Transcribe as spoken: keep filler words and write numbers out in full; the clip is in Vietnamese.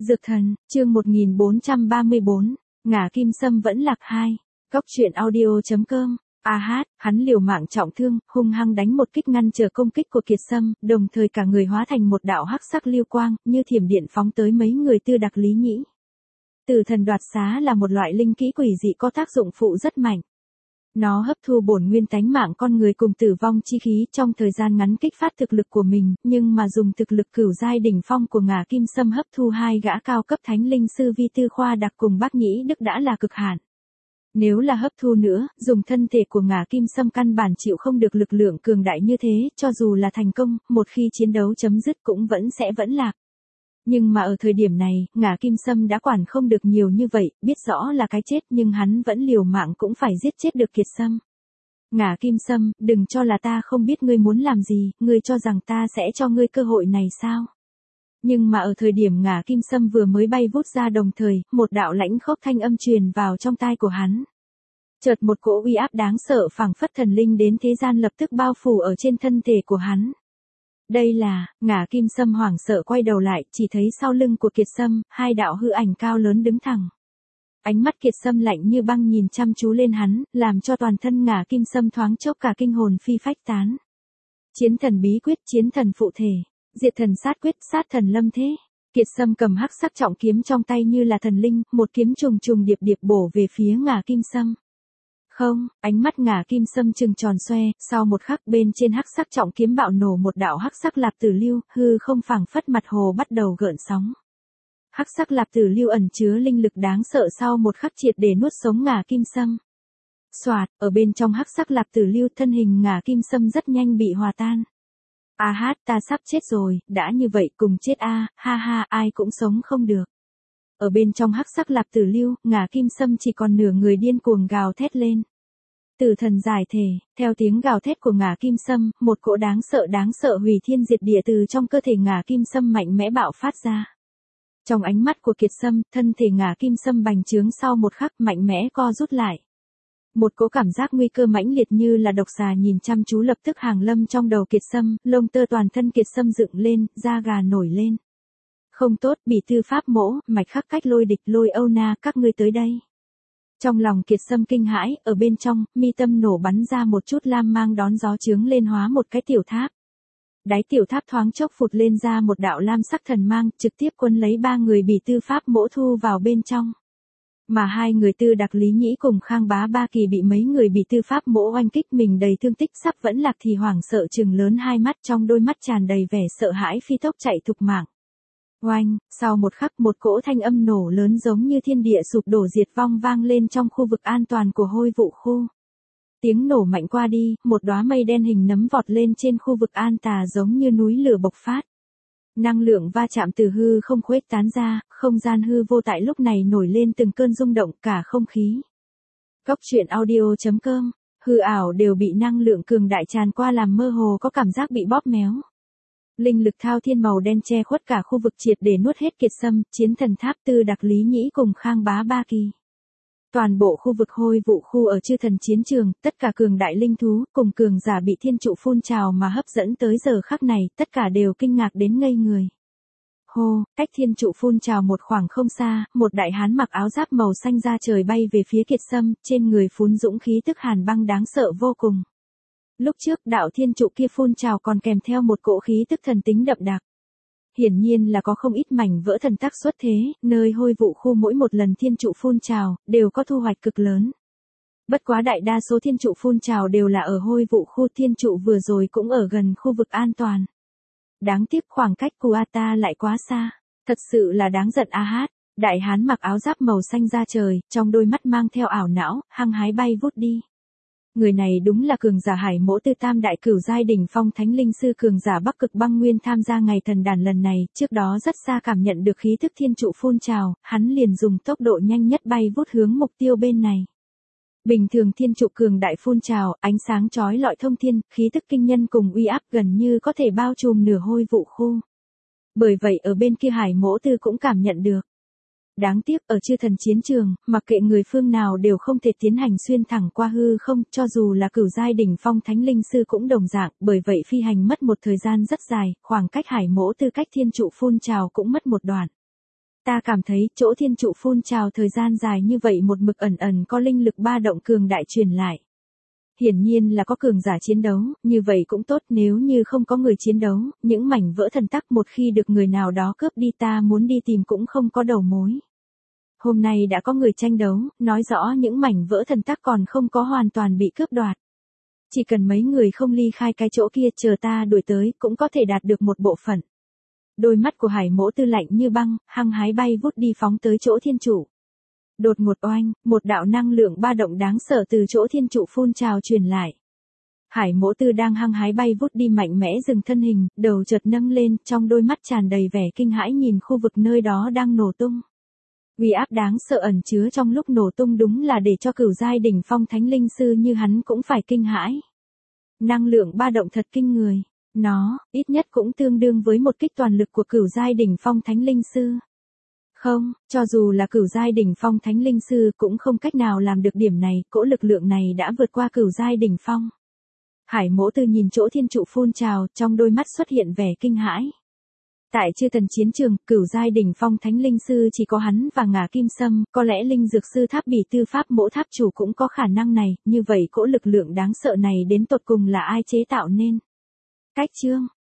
Dược thần, chương một nghìn bốn trăm ba mươi bốn, ngả kim sâm vẫn lạc hai. Góc truyện audio.com. A hát, hắn liều mạng trọng thương, hung hăng đánh một kích ngăn trở công kích của Kiệt Sâm, đồng thời cả người hóa thành một đạo hắc sắc lưu quang, như thiểm điện phóng tới mấy người Tư Đặc Lý Nhĩ. Tử thần đoạt xá là một loại linh kỹ quỷ dị có tác dụng phụ rất mạnh. Nó hấp thu bổn nguyên tánh mạng con người cùng tử vong chi khí trong thời gian ngắn kích phát thực lực của mình, nhưng mà dùng thực lực cửu giai đỉnh phong của ngả kim sâm hấp thu hai gã cao cấp thánh linh sư Vi Tư Khoa Đặc cùng Bác Nhĩ Đức đã là cực hạn. Nếu là hấp thu nữa, dùng thân thể của ngả kim sâm căn bản chịu không được lực lượng cường đại như thế, cho dù là thành công, một khi chiến đấu chấm dứt cũng vẫn sẽ vẫn lạc. Nhưng mà ở thời điểm này, ngả kim sâm đã quản không được nhiều như vậy, biết rõ là cái chết nhưng hắn vẫn liều mạng cũng phải giết chết được Kiệt Sâm. Ngả kim sâm, đừng cho là ta không biết ngươi muốn làm gì, ngươi cho rằng ta sẽ cho ngươi cơ hội này sao? Nhưng mà ở thời điểm ngả kim sâm vừa mới bay vút ra đồng thời, một đạo lãnh khốc thanh âm truyền vào trong tai của hắn. Chợt một cỗ uy áp đáng sợ phảng phất thần linh đến thế gian lập tức bao phủ ở trên thân thể của hắn. Đây là, ngả kim sâm hoảng sợ quay đầu lại, chỉ thấy sau lưng của Kiệt Sâm, hai đạo hư ảnh cao lớn đứng thẳng. Ánh mắt Kiệt Sâm lạnh như băng nhìn chăm chú lên hắn, làm cho toàn thân ngả kim sâm thoáng chốc cả kinh hồn phi phách tán. Chiến thần bí quyết, chiến thần phụ thể, diệt thần sát quyết, sát thần lâm thế. Kiệt Sâm cầm hắc sắc trọng kiếm trong tay như là thần linh, một kiếm trùng trùng điệp điệp bổ về phía ngả kim sâm. Không, ánh mắt ngả kim sâm trừng tròn xoe, sau một khắc bên trên hắc sắc trọng kiếm bạo nổ một đạo hắc sắc lạp tử lưu, hư không phảng phất mặt hồ bắt đầu gợn sóng. Hắc sắc lạp tử lưu ẩn chứa linh lực đáng sợ sau một khắc triệt để nuốt sống ngả kim sâm. Soạt, ở bên trong hắc sắc lạp tử lưu thân hình ngả kim sâm rất nhanh bị hòa tan. A hát, ta sắp chết rồi, đã như vậy cùng chết a, ha ha, ai cũng sống không được. Ở bên trong hắc sắc lạp tử lưu, ngả kim sâm chỉ còn nửa người điên cuồng gào thét lên. Tử thần giải thể, theo tiếng gào thét của ngả kim sâm, một cỗ đáng sợ đáng sợ hủy thiên diệt địa từ trong cơ thể ngả kim sâm mạnh mẽ bạo phát ra. Trong ánh mắt của Kiệt Sâm, thân thể ngả kim sâm bành trướng sau một khắc mạnh mẽ co rút lại. Một cỗ cảm giác nguy cơ mãnh liệt như là độc xà nhìn chăm chú lập tức hàng lâm trong đầu Kiệt Sâm, lông tơ toàn thân Kiệt Sâm dựng lên, da gà nổi lên. Không tốt, Bỉ Tư Pháp Mỗ, mạch khắc cách lôi địch lôi Âu Na, các ngươi tới đây. Trong lòng Kiệt Sâm kinh hãi, ở bên trong, mi tâm nổ bắn ra một chút lam mang đón gió chướng lên hóa một cái tiểu tháp. Đáy tiểu tháp thoáng chốc phụt lên ra một đạo lam sắc thần mang, trực tiếp quân lấy ba người Bỉ Tư Pháp Mỗ thu vào bên trong. Mà hai người Tư Đặc Lý Nhĩ cùng Khang Bá Ba Kỳ bị mấy người Bỉ Tư Pháp Mỗ oanh kích mình đầy thương tích sắp vẫn lạc thì hoảng sợ trừng lớn hai mắt, trong đôi mắt tràn đầy vẻ sợ hãi phi tốc chạy thục mạng. Oanh, sau một khắc một cỗ thanh âm nổ lớn giống như thiên địa sụp đổ diệt vong vang lên trong khu vực an toàn của hôi vụ khu. Tiếng nổ mạnh qua đi, một đóa mây đen hình nấm vọt lên trên khu vực an tà giống như núi lửa bộc phát. Năng lượng va chạm từ hư không khuếch tán ra, không gian hư vô tại lúc này nổi lên từng cơn rung động cả không khí. Góc truyện audio.com, hư ảo đều bị năng lượng cường đại tràn qua làm mơ hồ có cảm giác bị bóp méo. Linh lực thao thiên màu đen che khuất cả khu vực triệt để nuốt hết Kiệt Sâm, chiến thần tháp Tư Đặc Lý Nhĩ cùng Khang Bá Ba Kỳ. Toàn bộ khu vực hôi vụ khu ở chư thần chiến trường, tất cả cường đại linh thú cùng cường giả bị thiên trụ phun trào mà hấp dẫn tới giờ khắc này, tất cả đều kinh ngạc đến ngây người. Hô, cách thiên trụ phun trào một khoảng không xa, một đại hán mặc áo giáp màu xanh da trời bay về phía Kiệt Sâm, trên người phún dũng khí tức hàn băng đáng sợ vô cùng. Lúc trước đạo thiên trụ kia phun trào còn kèm theo một cỗ khí tức thần tính đậm đặc. Hiển nhiên là có không ít mảnh vỡ thần tác xuất thế, nơi hôi vụ khu mỗi một lần thiên trụ phun trào, đều có thu hoạch cực lớn. Bất quá đại đa số thiên trụ phun trào đều là ở hôi vụ khu, thiên trụ vừa rồi cũng ở gần khu vực an toàn. Đáng tiếc khoảng cách Kuata lại quá xa, thật sự là đáng giận a hát. Đại hán mặc áo giáp màu xanh da trời, trong đôi mắt mang theo ảo não, hăng hái bay vút đi. Người này đúng là cường giả Hải Mỗ Tư tam đại cửu giai đỉnh phong thánh linh sư cường giả Bắc Cực Băng Nguyên tham gia ngày thần đàn lần này, trước đó rất xa cảm nhận được khí thức thiên trụ phun trào, hắn liền dùng tốc độ nhanh nhất bay vút hướng mục tiêu bên này. Bình thường thiên trụ cường đại phun trào, ánh sáng chói lọi thông thiên, khí tức kinh nhân cùng uy áp gần như có thể bao trùm nửa hôi vụ khu. Bởi vậy ở bên kia Hải Mỗ Tư cũng cảm nhận được. Đáng tiếc ở chư thần chiến trường, mặc kệ người phương nào đều không thể tiến hành xuyên thẳng qua hư không, cho dù là cửu giai đỉnh phong thánh linh sư cũng đồng dạng, bởi vậy phi hành mất một thời gian rất dài, khoảng cách Hải Mỗ Tư cách thiên trụ phun trào cũng mất một đoạn. Ta cảm thấy chỗ thiên trụ phun trào thời gian dài như vậy một mực ẩn ẩn có linh lực ba động cường đại truyền lại. Hiển nhiên là có cường giả chiến đấu, như vậy cũng tốt, nếu như không có người chiến đấu, những mảnh vỡ thần tắc một khi được người nào đó cướp đi ta muốn đi tìm cũng không có đầu mối. Hôm nay đã có người tranh đấu, nói rõ những mảnh vỡ thần tắc còn không có hoàn toàn bị cướp đoạt. Chỉ cần mấy người không ly khai cái chỗ kia chờ ta đuổi tới cũng có thể đạt được một bộ phận. Đôi mắt của Hải Mỗ Tư lạnh như băng, hăng hái bay vút đi phóng tới chỗ thiên trụ. Đột ngột oanh, một đạo năng lượng ba động đáng sợ từ chỗ thiên trụ phun trào truyền lại. Hải Mỗ Tư đang hăng hái bay vút đi mạnh mẽ dừng thân hình, đầu chợt nâng lên, trong đôi mắt tràn đầy vẻ kinh hãi nhìn khu vực nơi đó đang nổ tung. Uy áp đáng sợ ẩn chứa trong lúc nổ tung đúng là để cho cửu giai đỉnh phong thánh linh sư như hắn cũng phải kinh hãi. Năng lượng ba động thật kinh người. Nó, ít nhất cũng tương đương với một kích toàn lực của cửu giai đỉnh phong thánh linh sư. Không, cho dù là cửu giai đỉnh phong thánh linh sư cũng không cách nào làm được điểm này, cỗ lực lượng này đã vượt qua cửu giai đỉnh phong. Hải Mỗ Tư nhìn chỗ thiên trụ phun trào, trong đôi mắt xuất hiện vẻ kinh hãi. Tại chư thần chiến trường, cửu giai đỉnh phong thánh linh sư chỉ có hắn và Ngả Kim Sâm, có lẽ linh dược sư Tháp Bỉ Tư Pháp Mỗ Tháp chủ cũng có khả năng này, như vậy cỗ lực lượng đáng sợ này đến tột cùng là ai chế tạo nên? Cách chương